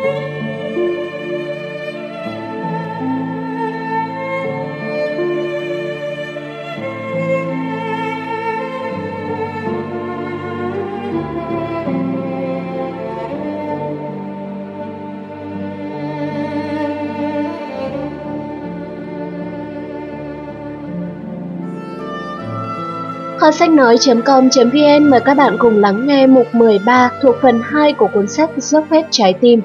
Kho sách nói.com.vn mời các bạn cùng lắng nghe mục 13 thuộc phần 2 của cuốn sách Dốc hết trái tim.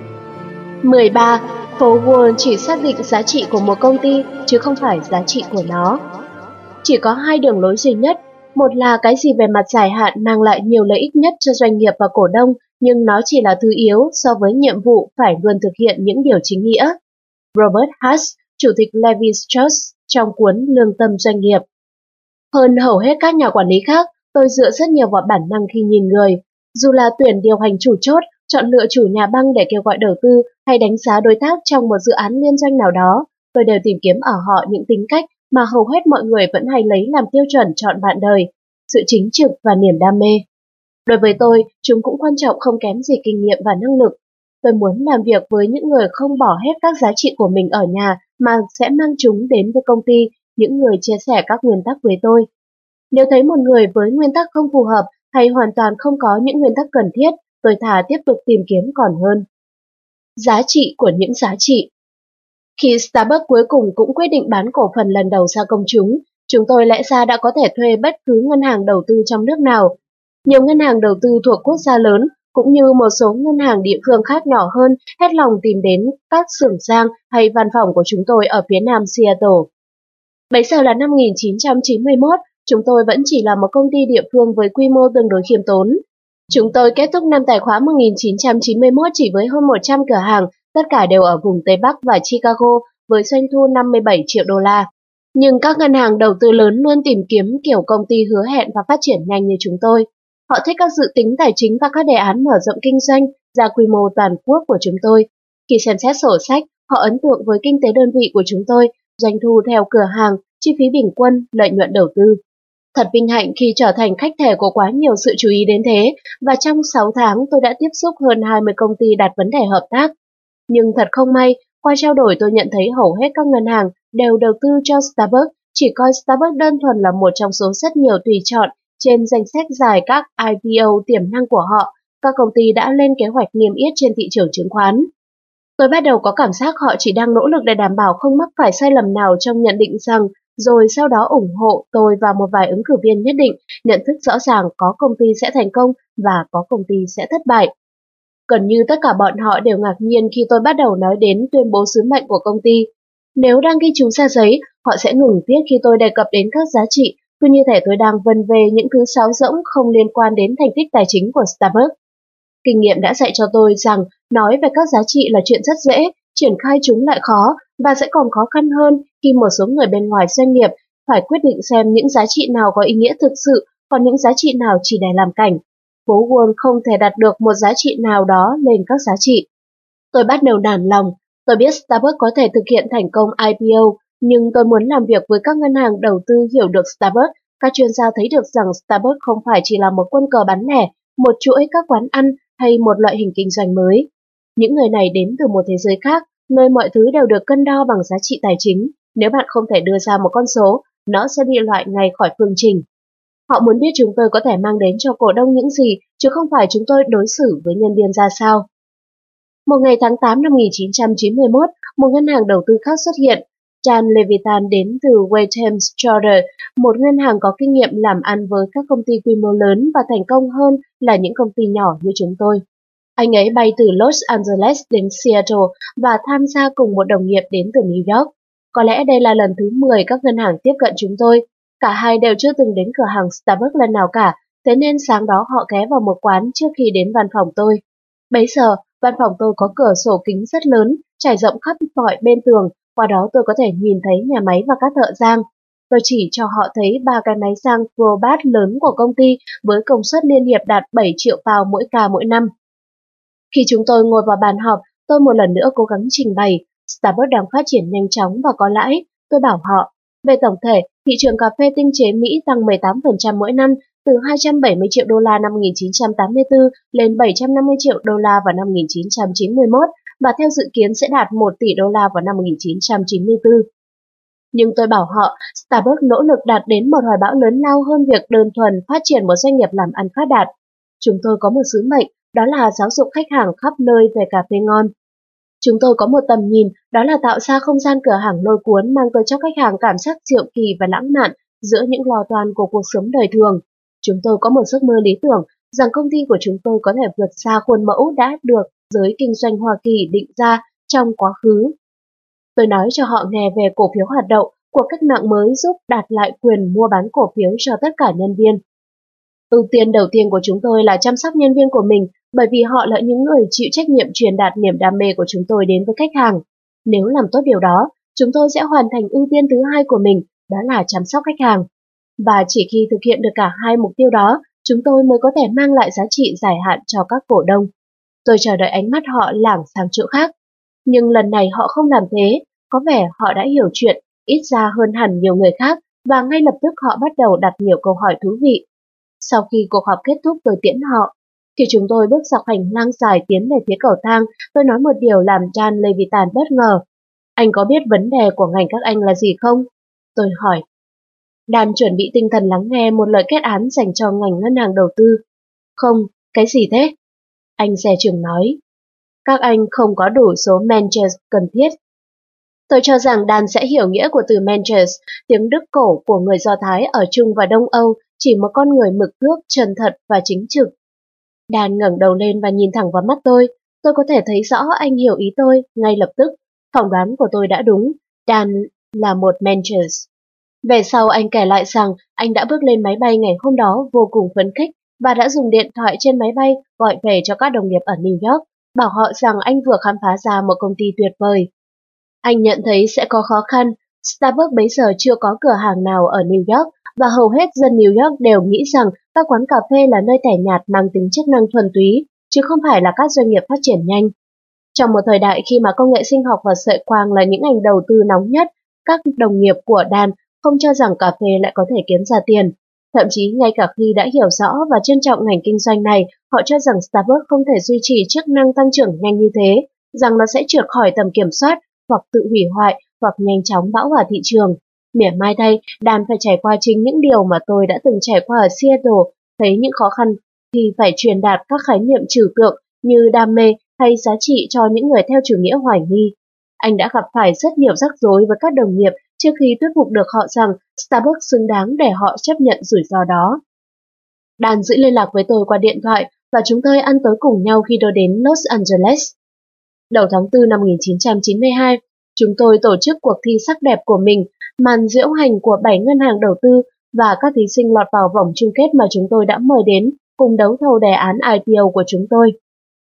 13. Phố Wall chỉ xác định giá trị của một công ty chứ không phải giá trị của nó. Chỉ có hai đường lối duy nhất, một là cái gì về mặt dài hạn mang lại nhiều lợi ích nhất cho doanh nghiệp và cổ đông, nhưng nó chỉ là thứ yếu so với nhiệm vụ phải luôn thực hiện những điều chính nghĩa. Robert Hass, Chủ tịch Levi Strauss trong cuốn Lương tâm doanh nghiệp. Hơn hầu hết các nhà quản lý khác, tôi dựa rất nhiều vào bản năng khi nhìn người. Dù là tuyển điều hành chủ chốt, chọn lựa chủ nhà băng để kêu gọi đầu tư hay đánh giá đối tác trong một dự án liên doanh nào đó, tôi đều tìm kiếm ở họ những tính cách mà hầu hết mọi người vẫn hay lấy làm tiêu chuẩn chọn bạn đời: sự chính trực và niềm đam mê. Đối với tôi, chúng cũng quan trọng không kém gì kinh nghiệm và năng lực. Tôi muốn làm việc với những người không bỏ hết các giá trị của mình ở nhà mà sẽ mang chúng đến với công ty, những người chia sẻ các nguyên tắc với tôi. Nếu thấy một người với nguyên tắc không phù hợp hay hoàn toàn không có những nguyên tắc cần thiết, tôi thà tiếp tục tìm kiếm còn hơn. Giá trị của những giá trị. Khi Starbucks cuối cùng cũng quyết định bán cổ phần lần đầu ra công chúng tôi lẽ ra đã có thể thuê bất cứ ngân hàng đầu tư trong nước nào. Nhiều ngân hàng đầu tư thuộc quốc gia lớn, cũng như một số ngân hàng địa phương khác nhỏ hơn, hết lòng tìm đến các xưởng giang hay văn phòng của chúng tôi ở phía nam Seattle. Bấy giờ là năm 1991, chúng tôi vẫn chỉ là một công ty địa phương với quy mô tương đối khiêm tốn. Chúng tôi kết thúc năm tài khóa 1991 chỉ với hơn 100 cửa hàng, tất cả đều ở vùng Tây Bắc và Chicago, với doanh thu 57 triệu đô la. Nhưng các ngân hàng đầu tư lớn luôn tìm kiếm kiểu công ty hứa hẹn và phát triển nhanh như chúng tôi. Họ thích các dự tính tài chính và các đề án mở rộng kinh doanh ra quy mô toàn quốc của chúng tôi. Khi xem xét sổ sách, họ ấn tượng với kinh tế đơn vị của chúng tôi, doanh thu theo cửa hàng, chi phí bình quân, lợi nhuận đầu tư. Thật vinh hạnh khi trở thành khách thể của quá nhiều sự chú ý đến thế, và trong 6 tháng tôi đã tiếp xúc hơn 20 công ty đặt vấn đề hợp tác. Nhưng thật không may, qua trao đổi tôi nhận thấy hầu hết các ngân hàng đều đầu tư cho Starbucks, chỉ coi Starbucks đơn thuần là một trong số rất nhiều tùy chọn trên danh sách dài các IPO tiềm năng của họ. Các công ty đã lên kế hoạch niêm yết trên thị trường chứng khoán. Tôi bắt đầu có cảm giác họ chỉ đang nỗ lực để đảm bảo không mắc phải sai lầm nào trong nhận định rằng, rồi sau đó ủng hộ tôi và một vài ứng cử viên nhất định, nhận thức rõ ràng có công ty sẽ thành công và có công ty sẽ thất bại. Gần như tất cả bọn họ đều ngạc nhiên khi tôi bắt đầu nói đến tuyên bố sứ mệnh của công ty. Nếu đang ghi chú ra giấy, họ sẽ ngừng viết khi tôi đề cập đến các giá trị, cứ như thể tôi đang vân về những thứ sáo rỗng không liên quan đến thành tích tài chính của Starbucks. Kinh nghiệm đã dạy cho tôi rằng nói về các giá trị là chuyện rất dễ, triển khai chúng lại khó, và sẽ còn khó khăn hơn khi một số người bên ngoài doanh nghiệp phải quyết định xem những giá trị nào có ý nghĩa thực sự, còn những giá trị nào chỉ để làm cảnh. Phố Wall không thể đặt được một giá trị nào đó lên các giá trị. Tôi bắt đầu nản lòng. Tôi biết Starbucks có thể thực hiện thành công IPO, nhưng tôi muốn làm việc với các ngân hàng đầu tư hiểu được Starbucks. Các chuyên gia thấy được rằng Starbucks không phải chỉ là một quân cờ bán lẻ, một chuỗi các quán ăn hay một loại hình kinh doanh mới. Những người này đến từ một thế giới khác, nơi mọi thứ đều được cân đo bằng giá trị tài chính. Nếu bạn không thể đưa ra một con số, nó sẽ bị loại ngay khỏi phương trình. Họ muốn biết chúng tôi có thể mang đến cho cổ đông những gì, chứ không phải chúng tôi đối xử với nhân viên ra sao. Một ngày tháng 8 năm 1991, một ngân hàng đầu tư khác xuất hiện. Dan Levitan đến từ Waytham Schroeder, một ngân hàng có kinh nghiệm làm ăn với các công ty quy mô lớn và thành công hơn là những công ty nhỏ như chúng tôi. Anh ấy bay từ Los Angeles đến Seattle và tham gia cùng một đồng nghiệp đến từ New York. Có lẽ đây là lần thứ 10 các ngân hàng tiếp cận chúng tôi. Cả hai đều chưa từng đến cửa hàng Starbucks lần nào cả, thế nên sáng đó họ ghé vào một quán trước khi đến văn phòng tôi. Bấy giờ, văn phòng tôi có cửa sổ kính rất lớn, trải rộng khắp mọi bên tường, qua đó tôi có thể nhìn thấy nhà máy và các thợ rang. Tôi chỉ cho họ thấy 3 cái máy rang Probat lớn của công ty với công suất liên hiệp đạt 7 triệu pound mỗi ca mỗi năm. Khi chúng tôi ngồi vào bàn họp, tôi một lần nữa cố gắng trình bày Starbucks đang phát triển nhanh chóng và có lãi. Tôi bảo họ, về tổng thể, thị trường cà phê tinh chế Mỹ tăng 18% mỗi năm, từ 270 triệu đô la năm 1984 lên 750 triệu đô la vào năm 1991, và theo dự kiến sẽ đạt 1 tỷ đô la vào năm 1994. Nhưng tôi bảo họ, Starbucks nỗ lực đạt đến một hoài bão lớn lao hơn việc đơn thuần phát triển một doanh nghiệp làm ăn phát đạt. Chúng tôi có một sứ mệnh, đó là giáo dục khách hàng khắp nơi về cà phê ngon. Chúng tôi có một tầm nhìn, đó là tạo ra không gian cửa hàng lôi cuốn mang tới cho khách hàng cảm giác diệu kỳ và lãng mạn giữa những lo toan của cuộc sống đời thường. Chúng tôi có một giấc mơ lý tưởng rằng công ty của chúng tôi có thể vượt xa khuôn mẫu đã được giới kinh doanh Hoa Kỳ định ra trong quá khứ. Tôi nói cho họ nghe về cổ phiếu hoạt động, cuộc cách mạng mới giúp đạt lại quyền mua bán cổ phiếu cho tất cả nhân viên. Ưu tiên đầu tiên của chúng tôi là chăm sóc nhân viên của mình, bởi vì họ là những người chịu trách nhiệm truyền đạt niềm đam mê của chúng tôi đến với khách hàng. Nếu làm tốt điều đó, chúng tôi sẽ hoàn thành ưu tiên thứ hai của mình, đó là chăm sóc khách hàng. Và chỉ khi thực hiện được cả hai mục tiêu đó, chúng tôi mới có thể mang lại giá trị dài hạn cho các cổ đông. Tôi chờ đợi ánh mắt họ lảng sang chỗ khác. Nhưng lần này họ không làm thế, có vẻ họ đã hiểu chuyện, ít ra hơn hẳn nhiều người khác, và ngay lập tức họ bắt đầu đặt nhiều câu hỏi thú vị. Sau khi cuộc họp kết thúc tôi tiễn họ. Khi chúng tôi bước dọc hành lang dài tiến về phía cầu thang, tôi nói một điều làm Dan Levitan bất ngờ. Anh có biết vấn đề của ngành các anh là gì không? Tôi hỏi. Dan chuẩn bị tinh thần lắng nghe một lời kết án dành cho ngành ngân hàng đầu tư. Không, cái gì thế? Anh xe trường nói. Các anh không có đủ số managers cần thiết. Tôi cho rằng Dan sẽ hiểu nghĩa của từ managers, tiếng Đức cổ của người Do Thái ở Trung và Đông Âu, chỉ một con người mực thước, chân thật và chính trực. Dan ngẩng đầu lên và nhìn thẳng vào mắt tôi có thể thấy rõ anh hiểu ý tôi ngay lập tức. Phỏng đoán của tôi đã đúng, Dan là một managers. Về sau anh kể lại rằng anh đã bước lên máy bay ngày hôm đó vô cùng phấn khích và đã dùng điện thoại trên máy bay gọi về cho các đồng nghiệp ở New York, bảo họ rằng anh vừa khám phá ra một công ty tuyệt vời. Anh nhận thấy sẽ có khó khăn, Starbucks bấy giờ chưa có cửa hàng nào ở New York và hầu hết dân New York đều nghĩ rằng các quán cà phê là nơi tẻ nhạt mang tính chức năng thuần túy, chứ không phải là các doanh nghiệp phát triển nhanh. Trong một thời đại khi mà công nghệ sinh học và sợi quang là những ngành đầu tư nóng nhất, các đồng nghiệp của Dan không cho rằng cà phê lại có thể kiếm ra tiền. Thậm chí ngay cả khi đã hiểu rõ và trân trọng ngành kinh doanh này, họ cho rằng Starbucks không thể duy trì chức năng tăng trưởng nhanh như thế, rằng nó sẽ trượt khỏi tầm kiểm soát, hoặc tự hủy hoại, hoặc nhanh chóng bão hòa thị trường. Mỉa mai thay, Dan phải trải qua chính những điều mà tôi đã từng trải qua ở Seattle, thấy những khó khăn khi phải truyền đạt các khái niệm trừu tượng như đam mê hay giá trị cho những người theo chủ nghĩa hoài nghi. Anh đã gặp phải rất nhiều rắc rối với các đồng nghiệp trước khi thuyết phục được họ rằng Starbucks xứng đáng để họ chấp nhận rủi ro đó. Dan giữ liên lạc với tôi qua điện thoại và chúng tôi ăn tối cùng nhau khi tôi đến Los Angeles. Đầu tháng 4 năm 1992, chúng tôi tổ chức cuộc thi sắc đẹp của mình, màn diễu hành của 7 ngân hàng đầu tư và các thí sinh lọt vào vòng chung kết mà chúng tôi đã mời đến cùng đấu thầu đề án IPO của chúng tôi.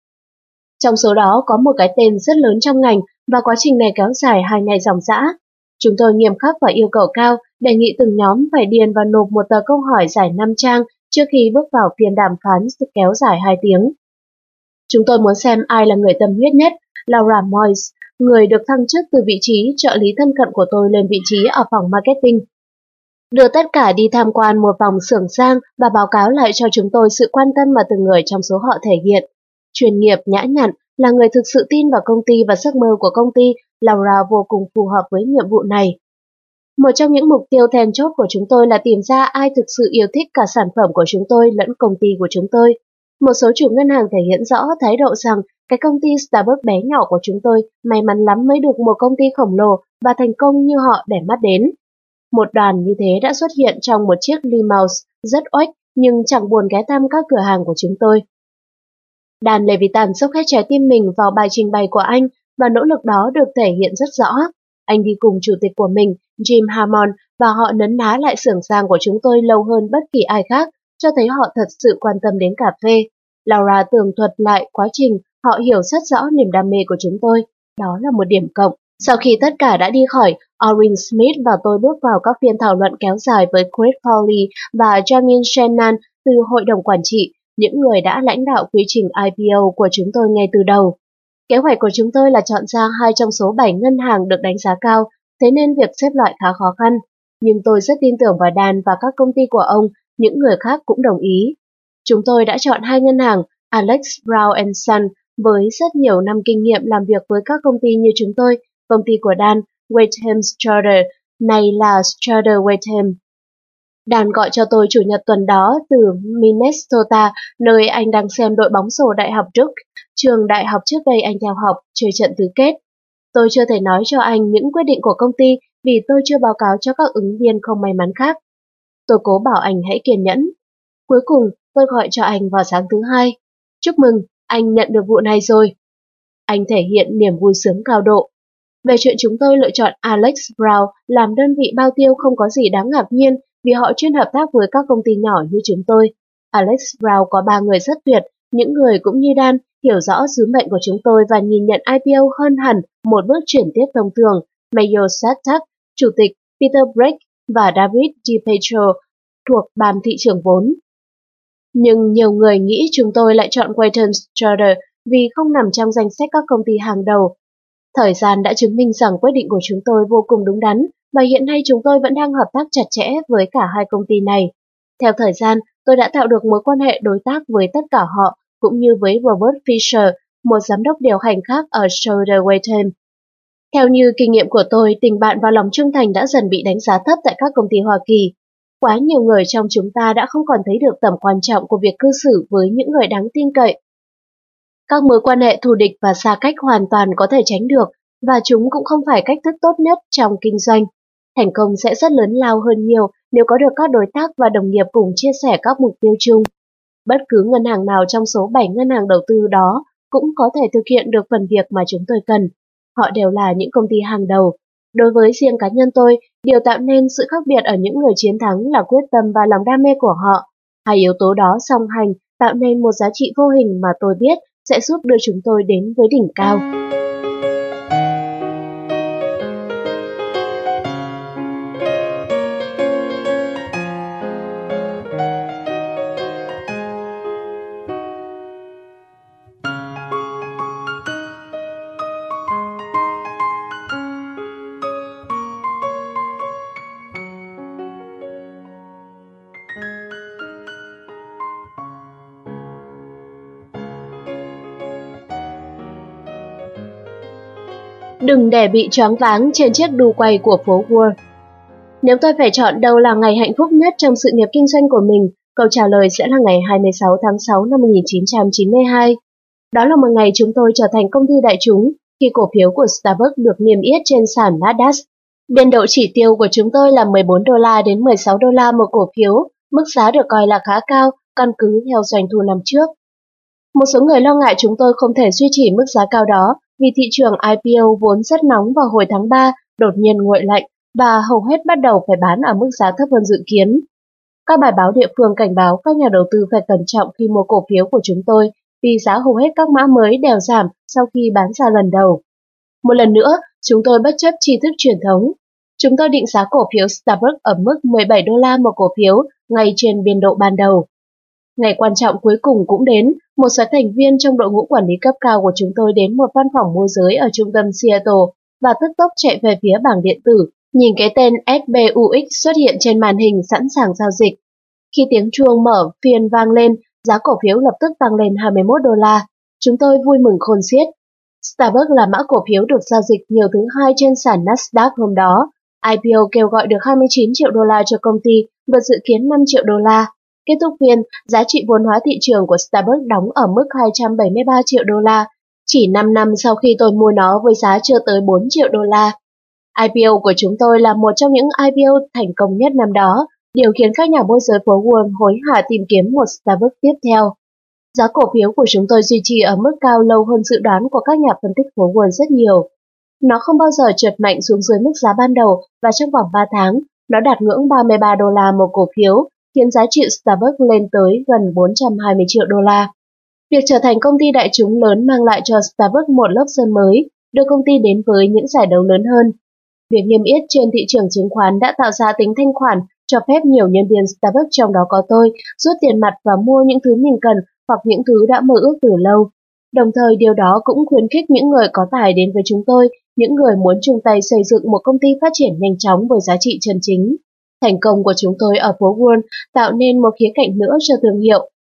Trong số đó có một cái tên rất lớn trong ngành và quá trình này kéo dài 2 ngày ròng rã. Chúng tôi nghiêm khắc và yêu cầu cao, đề nghị từng nhóm phải điền và nộp một tờ câu hỏi dài 5 trang trước khi bước vào phiên đàm phán kéo dài 2 tiếng. Chúng tôi muốn xem ai là người tâm huyết nhất. Laura Moyes, người được thăng chức từ vị trí trợ lý thân cận của tôi lên vị trí ở phòng marketing, đưa tất cả đi tham quan một vòng xưởng sang và báo cáo lại cho chúng tôi sự quan tâm mà từng người trong số họ thể hiện. Chuyên nghiệp, nhã nhặn, là người thực sự tin vào công ty và giấc mơ của công ty, Laura vô cùng phù hợp với nhiệm vụ này. Một trong những mục tiêu then chốt của chúng tôi là tìm ra ai thực sự yêu thích cả sản phẩm của chúng tôi lẫn công ty của chúng tôi. Một số chủ ngân hàng thể hiện rõ thái độ rằng cái công ty Starbucks bé nhỏ của chúng tôi may mắn lắm mới được một công ty khổng lồ và thành công như họ để mắt đến. Một đoàn như thế đã xuất hiện trong một chiếc limousine rất oách nhưng chẳng buồn ghé thăm các cửa hàng của chúng tôi. Dan Levitan sốc hết trái tim mình vào bài trình bày của anh và nỗ lực đó được thể hiện rất rõ. Anh đi cùng chủ tịch của mình, Jim Hammond, và họ nấn ná lại xưởng sang của chúng tôi lâu hơn bất kỳ ai khác, cho thấy họ thật sự quan tâm đến cà phê. Laura tường thuật lại quá trình, họ hiểu rất rõ niềm đam mê của chúng tôi. Đó là một điểm cộng. Sau khi tất cả đã đi khỏi, Orrin Smith và tôi bước vào các phiên thảo luận kéo dài với Chris Foley và Jamin Shannon từ hội đồng quản trị, những người đã lãnh đạo quy trình IPO của chúng tôi ngay từ đầu. Kế hoạch của chúng tôi là chọn ra 2 trong số 7 ngân hàng được đánh giá cao, thế nên việc xếp loại khá khó khăn. Nhưng tôi rất tin tưởng vào Dan và các công ty của ông, những người khác cũng đồng ý. Chúng tôi đã chọn 2 ngân hàng, Alex Brown and Son với rất nhiều năm kinh nghiệm làm việc với các công ty như chúng tôi, công ty của Dan, Wetham Strutter, này là Strutter Wetham. Dan gọi cho tôi chủ nhật tuần đó từ Minnesota, nơi anh đang xem đội bóng rổ Đại học Duke, trường đại học trước đây anh theo học, chơi trận tứ kết. Tôi chưa thể nói cho anh những quyết định của công ty vì tôi chưa báo cáo cho các ứng viên không may mắn khác. Tôi cố bảo anh hãy kiên nhẫn. Cuối cùng, tôi gọi cho anh vào sáng thứ hai. Chúc mừng, anh nhận được vụ này rồi. Anh thể hiện niềm vui sướng cao độ. Về chuyện chúng tôi lựa chọn Alex Brown làm đơn vị bao tiêu không có gì đáng ngạc nhiên vì họ chuyên hợp tác với các công ty nhỏ như chúng tôi. Alex Brown có 3 người rất tuyệt, những người cũng như Dan hiểu rõ sứ mệnh của chúng tôi và nhìn nhận IPO hơn hẳn một bước chuyển tiếp thông thường. Mayo Satak, Chủ tịch Peter Breck và David DiPetro thuộc ban thị trường vốn. Nhưng nhiều người nghĩ chúng tôi lại chọn Wheaton Strutter vì không nằm trong danh sách các công ty hàng đầu. Thời gian đã chứng minh rằng quyết định của chúng tôi vô cùng đúng đắn và hiện nay chúng tôi vẫn đang hợp tác chặt chẽ với cả hai công ty này. Theo thời gian, tôi đã tạo được mối quan hệ đối tác với tất cả họ, cũng như với Robert Fisher, một giám đốc điều hành khác ở Strutter Wheaton. Theo như kinh nghiệm của tôi, tình bạn và lòng trung thành đã dần bị đánh giá thấp tại các công ty Hoa Kỳ. Quá nhiều người trong chúng ta đã không còn thấy được tầm quan trọng của việc cư xử với những người đáng tin cậy. Các mối quan hệ thù địch và xa cách hoàn toàn có thể tránh được, và chúng cũng không phải cách thức tốt nhất trong kinh doanh. Thành công sẽ rất lớn lao hơn nhiều nếu có được các đối tác và đồng nghiệp cùng chia sẻ các mục tiêu chung. Bất cứ ngân hàng nào trong số 7 ngân hàng đầu tư đó cũng có thể thực hiện được phần việc mà chúng tôi cần. Họ đều là những công ty hàng đầu. Đối với riêng cá nhân tôi, điều tạo nên sự khác biệt ở những người chiến thắng là quyết tâm và lòng đam mê của họ. Hai yếu tố đó song hành tạo nên một giá trị vô hình mà tôi biết sẽ giúp đưa chúng tôi đến với đỉnh cao. Đừng để bị choáng váng trên chiếc đu quay của phố Wall. Nếu tôi phải chọn đâu là ngày hạnh phúc nhất trong sự nghiệp kinh doanh của mình, câu trả lời sẽ là ngày 26 tháng 6 năm 1992. Đó là một ngày chúng tôi trở thành công ty đại chúng khi cổ phiếu của Starbucks được niêm yết trên sàn Nasdaq. Biên độ chỉ tiêu của chúng tôi là 14 đô la đến 16 đô la một cổ phiếu, mức giá được coi là khá cao căn cứ theo doanh thu năm trước. Một số người lo ngại chúng tôi không thể duy trì mức giá cao đó vì thị trường IPO vốn rất nóng vào hồi tháng 3 đột nhiên nguội lạnh và hầu hết bắt đầu phải bán ở mức giá thấp hơn dự kiến. Các bài báo địa phương cảnh báo các nhà đầu tư phải cẩn trọng khi mua cổ phiếu của chúng tôi vì giá hầu hết các mã mới đều giảm sau khi bán ra lần đầu. Một lần nữa, chúng tôi bất chấp tri thức truyền thống. Chúng tôi định giá cổ phiếu Starbucks ở mức 17 đô la một cổ phiếu ngay trên biên độ ban đầu. Ngày quan trọng cuối cùng cũng đến, một số thành viên trong đội ngũ quản lý cấp cao của chúng tôi đến một văn phòng môi giới ở trung tâm Seattle và tức tốc chạy về phía bảng điện tử, nhìn cái tên SBUX xuất hiện trên màn hình sẵn sàng giao dịch. Khi tiếng chuông mở phiên vang lên, giá cổ phiếu lập tức tăng lên 21 đô la. Chúng tôi vui mừng khôn xiết. Starbucks là mã cổ phiếu được giao dịch nhiều thứ hai trên sàn Nasdaq hôm đó. IPO kêu gọi được 29 triệu đô la cho công ty và dự kiến 5 triệu đô la. Kết thúc phiên, giá trị vốn hóa thị trường của Starbucks đóng ở mức 273 triệu đô la, chỉ 5 năm sau khi tôi mua nó với giá chưa tới 4 triệu đô la. IPO của chúng tôi là một trong những IPO thành công nhất năm đó, điều khiến các nhà môi giới phố Wall hối hả tìm kiếm một Starbucks tiếp theo. Giá cổ phiếu của chúng tôi duy trì ở mức cao lâu hơn dự đoán của các nhà phân tích phố Wall rất nhiều. Nó không bao giờ trượt mạnh xuống dưới mức giá ban đầu và trong vòng 3 tháng, nó đạt ngưỡng 33 đô la một cổ phiếu, khiến giá trị Starbucks lên tới gần 420 triệu đô la. Việc trở thành công ty đại chúng lớn mang lại cho Starbucks một lớp sơn mới, đưa công ty đến với những giải đấu lớn hơn. Việc niêm yết trên thị trường chứng khoán đã tạo ra tính thanh khoản, cho phép nhiều nhân viên Starbucks trong đó có tôi rút tiền mặt và mua những thứ mình cần hoặc những thứ đã mơ ước từ lâu. Đồng thời điều đó cũng khuyến khích những người có tài đến với chúng tôi, những người muốn chung tay xây dựng một công ty phát triển nhanh chóng với giá trị chân chính. Thành công của chúng tôi ở phố Wall tạo nên một khía cạnh nữa cho thương hiệu.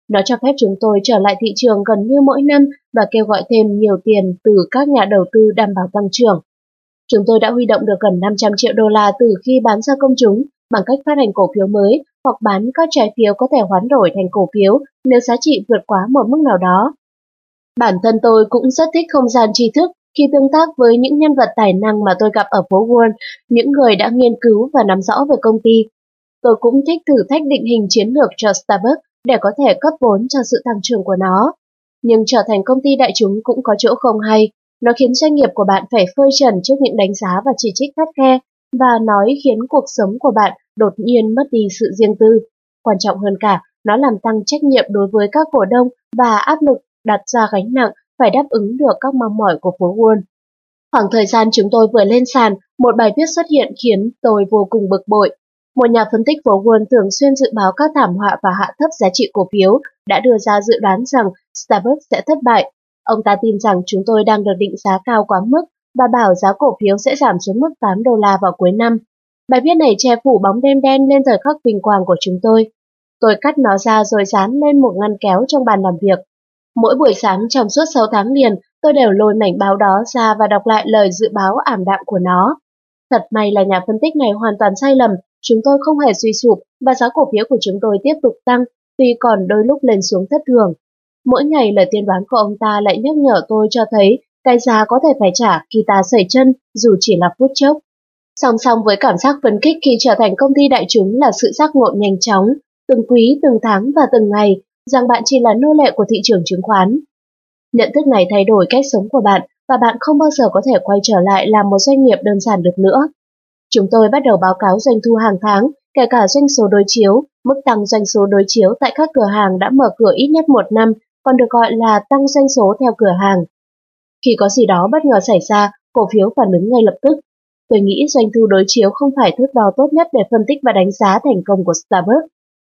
Nó cho phép chúng tôi trở lại thị trường gần như mỗi năm và kêu gọi thêm nhiều tiền từ các nhà đầu tư đảm bảo tăng trưởng. Chúng tôi đã huy động được gần 500 triệu đô la từ khi bán ra công chúng bằng cách phát hành cổ phiếu mới hoặc bán các trái phiếu có thể hoán đổi thành cổ phiếu nếu giá trị vượt quá một mức nào đó. Bản thân tôi cũng rất thích không gian tri thức khi tương tác với những nhân vật tài năng mà tôi gặp ở phố Wall, những người đã nghiên cứu và nắm rõ về công ty. Tôi cũng thích thử thách định hình chiến lược cho Starbucks để có thể cấp vốn cho sự tăng trưởng của nó. Nhưng trở thành công ty đại chúng cũng có chỗ không hay. Nó khiến doanh nghiệp của bạn phải phơi trần trước những đánh giá và chỉ trích khắt khe, và nói khiến cuộc sống của bạn đột nhiên mất đi sự riêng tư. Quan trọng hơn cả, nó làm tăng trách nhiệm đối với các cổ đông và áp lực đặt ra gánh nặng phải đáp ứng được các mong mỏi của phố Wall. Khoảng thời gian chúng tôi vừa lên sàn, một bài viết xuất hiện khiến tôi vô cùng bực bội. Một nhà phân tích phố Wall thường xuyên dự báo các thảm họa và hạ thấp giá trị cổ phiếu đã đưa ra dự đoán rằng Starbucks sẽ thất bại. Ông ta tin rằng chúng tôi đang được định giá cao quá mức và bảo giá cổ phiếu sẽ giảm xuống mức 8 đô la vào cuối năm. Bài viết này che phủ bóng đêm đen lên thời khắc vinh quang của chúng tôi. Tôi cắt nó ra rồi dán lên một ngăn kéo trong bàn làm việc. Mỗi buổi sáng trong suốt 6 tháng liền, tôi đều lôi mảnh báo đó ra và đọc lại lời dự báo ảm đạm của nó. Thật may là nhà phân tích này hoàn toàn sai lầm, chúng tôi không hề suy sụp và giá cổ phiếu của chúng tôi tiếp tục tăng, tuy còn đôi lúc lên xuống thất thường. Mỗi ngày lời tiên đoán của ông ta lại nhắc nhở tôi cho thấy cái giá có thể phải trả khi ta sẩy chân dù chỉ là phút chốc. Song song với cảm giác phấn khích khi trở thành công ty đại chúng là sự giác ngộ nhanh chóng, từng quý, từng tháng và từng ngày, rằng bạn chỉ là nô lệ của thị trường chứng khoán. Nhận thức này thay đổi cách sống của bạn và bạn không bao giờ có thể quay trở lại làm một doanh nghiệp đơn giản được nữa. Chúng tôi bắt đầu báo cáo doanh thu hàng tháng, kể cả doanh số đối chiếu. Mức tăng doanh số đối chiếu tại các cửa hàng đã mở cửa ít nhất một năm, còn được gọi là tăng doanh số theo cửa hàng. Khi có gì đó bất ngờ xảy ra, cổ phiếu phản ứng ngay lập tức. Tôi nghĩ doanh thu đối chiếu không phải thước đo tốt nhất để phân tích và đánh giá thành công của Starbucks.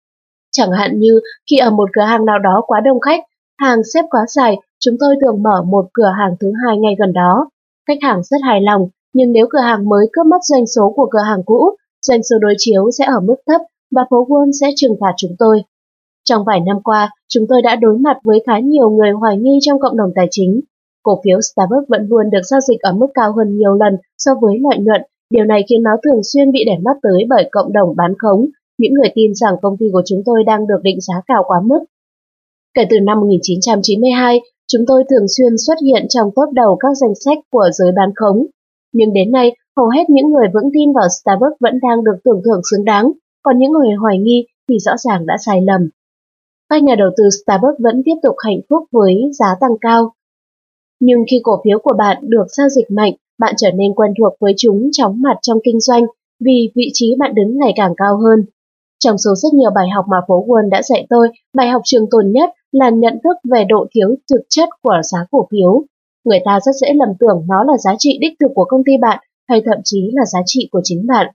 Chẳng hạn như khi ở một cửa hàng nào đó quá đông khách, hàng xếp quá dài, chúng tôi thường mở một cửa hàng thứ hai ngay gần đó. Khách hàng rất hài lòng, nhưng nếu cửa hàng mới cướp mất doanh số của cửa hàng cũ, doanh số đối chiếu sẽ ở mức thấp và phố Wall sẽ trừng phạt chúng tôi. Trong vài năm qua, chúng tôi đã đối mặt với khá nhiều người hoài nghi trong cộng đồng tài chính. Cổ phiếu Starbucks vẫn luôn được giao dịch ở mức cao hơn nhiều lần so với lợi nhuận. Điều này khiến nó thường xuyên bị để mắt tới bởi cộng đồng bán khống, những người tin rằng công ty của chúng tôi đang được định giá cao quá mức. Kể từ năm 1992, chúng tôi thường xuyên xuất hiện trong top đầu các danh sách của giới bán khống. Nhưng đến nay, hầu hết những người vững tin vào Starbucks vẫn đang được tưởng thưởng xứng đáng, còn những người hoài nghi thì rõ ràng đã sai lầm. Các nhà đầu tư Starbucks vẫn tiếp tục hạnh phúc với giá tăng cao. Nhưng khi cổ phiếu của bạn được giao dịch mạnh, bạn trở nên quen thuộc với chúng chóng mặt trong kinh doanh vì vị trí bạn đứng ngày càng cao hơn. Trong số rất nhiều bài học mà phố Wall đã dạy tôi, bài học trường tồn nhất là nhận thức về độ thiếu thực chất của giá cổ phiếu. Người ta rất dễ lầm tưởng nó là giá trị đích thực của công ty bạn hay thậm chí là giá trị của chính bạn.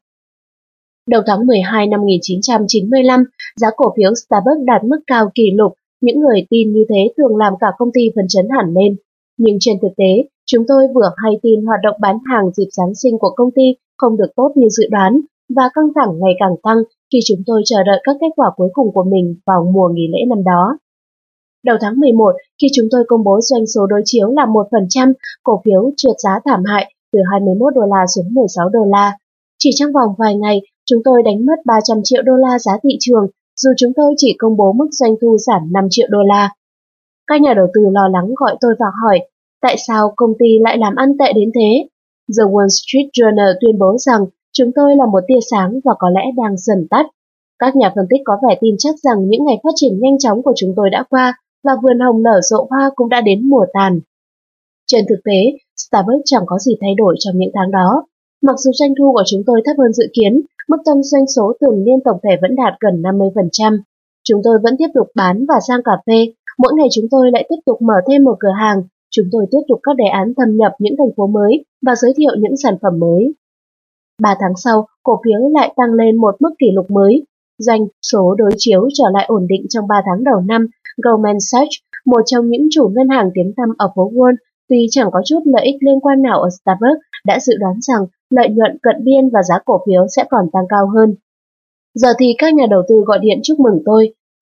Đầu tháng 12 năm 1995, giá cổ phiếu Starbucks đạt mức cao kỷ lục. Những người tin như thế thường làm cả công ty phấn chấn hẳn lên. Nhưng trên thực tế, chúng tôi vừa hay tin hoạt động bán hàng dịp Giáng sinh của công ty không được tốt như dự đoán và căng thẳng ngày càng tăng khi chúng tôi chờ đợi các kết quả cuối cùng của mình vào mùa nghỉ lễ năm đó. Đầu tháng 11, khi chúng tôi công bố doanh số đối chiếu là 1%, cổ phiếu trượt giá thảm hại từ 21 đô la xuống 16 đô la. Chỉ trong vòng vài ngày, chúng tôi đánh mất 300 triệu đô la giá thị trường, dù chúng tôi chỉ công bố mức doanh thu giảm 5 triệu đô la. Các nhà đầu tư lo lắng gọi tôi vào hỏi, tại sao công ty lại làm ăn tệ đến thế? The Wall Street Journal tuyên bố rằng chúng tôi là một tia sáng và có lẽ đang dần tắt. Các nhà phân tích có vẻ tin chắc rằng những ngày phát triển nhanh chóng của chúng tôi đã qua và vườn hồng nở rộ hoa cũng đã đến mùa tàn. Trên thực tế, Starbucks chẳng có gì thay đổi trong những tháng đó. Mặc dù doanh thu của chúng tôi thấp hơn dự kiến, mức tăng doanh số thường niên tổng thể vẫn đạt gần 50%. Chúng tôi vẫn tiếp tục bán và rang cà phê. Mỗi ngày chúng tôi lại tiếp tục mở thêm một cửa hàng. Chúng tôi tiếp tục các đề án thâm nhập những thành phố mới và giới thiệu những sản phẩm mới. 3 tháng sau, cổ phiếu lại tăng lên một mức kỷ lục mới. Doanh số đối chiếu trở lại ổn định trong 3 tháng đầu năm. Goldman Sachs, một trong những chủ ngân hàng tiếng tăm ở phố Wall, tuy chẳng có chút lợi ích liên quan nào ở Starbucks, đã dự đoán rằng lợi nhuận cận biên và giá cổ phiếu sẽ còn tăng cao hơn. Giờ thì các nhà đầu tư gọi điện chúc mừng tôi.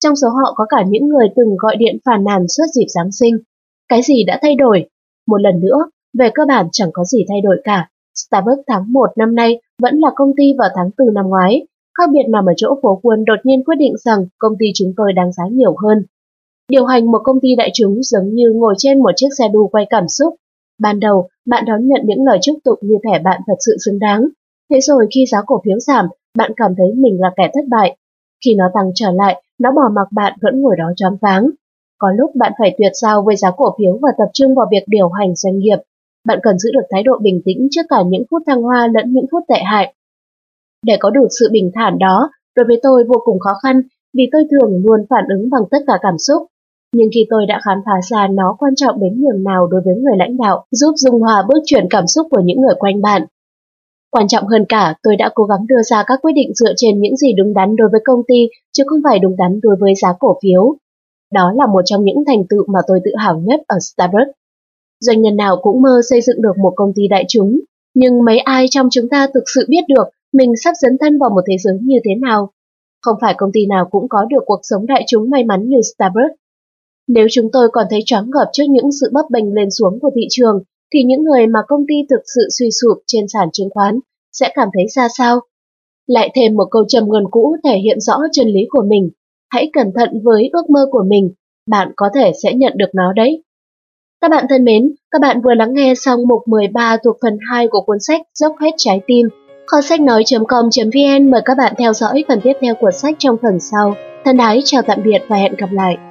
Trong số họ có cả những người từng gọi điện phàn nàn suốt dịp Giáng sinh. Cái gì đã thay đổi? Một lần nữa, về cơ bản chẳng có gì thay đổi cả. Starbucks tháng 1 năm nay vẫn là công ty vào tháng 4 năm ngoái. Khác biệt nằm ở chỗ phố Wall đột nhiên quyết định rằng công ty chúng tôi đáng giá nhiều hơn. Điều hành một công ty đại chúng giống như ngồi trên một chiếc xe đu quay cảm xúc. Ban đầu, bạn đón nhận những lời chúc tụng như thể bạn thật sự xứng đáng. Thế rồi khi giá cổ phiếu giảm, bạn cảm thấy mình là kẻ thất bại. Khi nó tăng trở lại, nó bỏ mặc bạn vẫn ngồi đó choáng váng. Có lúc bạn phải tuyệt giao với giá cổ phiếu và tập trung vào việc điều hành doanh nghiệp. Bạn cần giữ được thái độ bình tĩnh trước cả những phút thăng hoa lẫn những phút tệ hại. Để có đủ sự bình thản đó, đối với tôi vô cùng khó khăn vì tôi thường luôn phản ứng bằng tất cả cảm xúc. Nhưng khi tôi đã khám phá ra nó quan trọng đến nhường nào đối với người lãnh đạo, giúp dung hòa bước chuyển cảm xúc của những người quanh bạn. Quan trọng hơn cả, tôi đã cố gắng đưa ra các quyết định dựa trên những gì đúng đắn đối với công ty, chứ không phải đúng đắn đối với giá cổ phiếu. Đó là một trong những thành tựu mà tôi tự hào nhất ở Starbucks. Doanh nhân nào cũng mơ xây dựng được một công ty đại chúng, nhưng mấy ai trong chúng ta thực sự biết được mình sắp dấn thân vào một thế giới như thế nào? Không phải công ty nào cũng có được cuộc sống đại chúng may mắn như Starbucks. Nếu chúng tôi còn thấy choáng ngợp trước những sự bấp bênh lên xuống của thị trường, thì những người mà công ty thực sự suy sụp trên sàn chứng khoán sẽ cảm thấy ra sao? Lại thêm một câu trầm ngôn cũ thể hiện rõ chân lý của mình. Hãy cẩn thận với ước mơ của mình, bạn có thể sẽ nhận được nó đấy. Các bạn thân mến, các bạn vừa lắng nghe xong mục 13 thuộc phần 2 của cuốn sách Dốc hết trái tim. Kho sách nói.com.vn mời các bạn theo dõi phần tiếp theo của sách trong phần sau. Thân ái chào tạm biệt và hẹn gặp lại.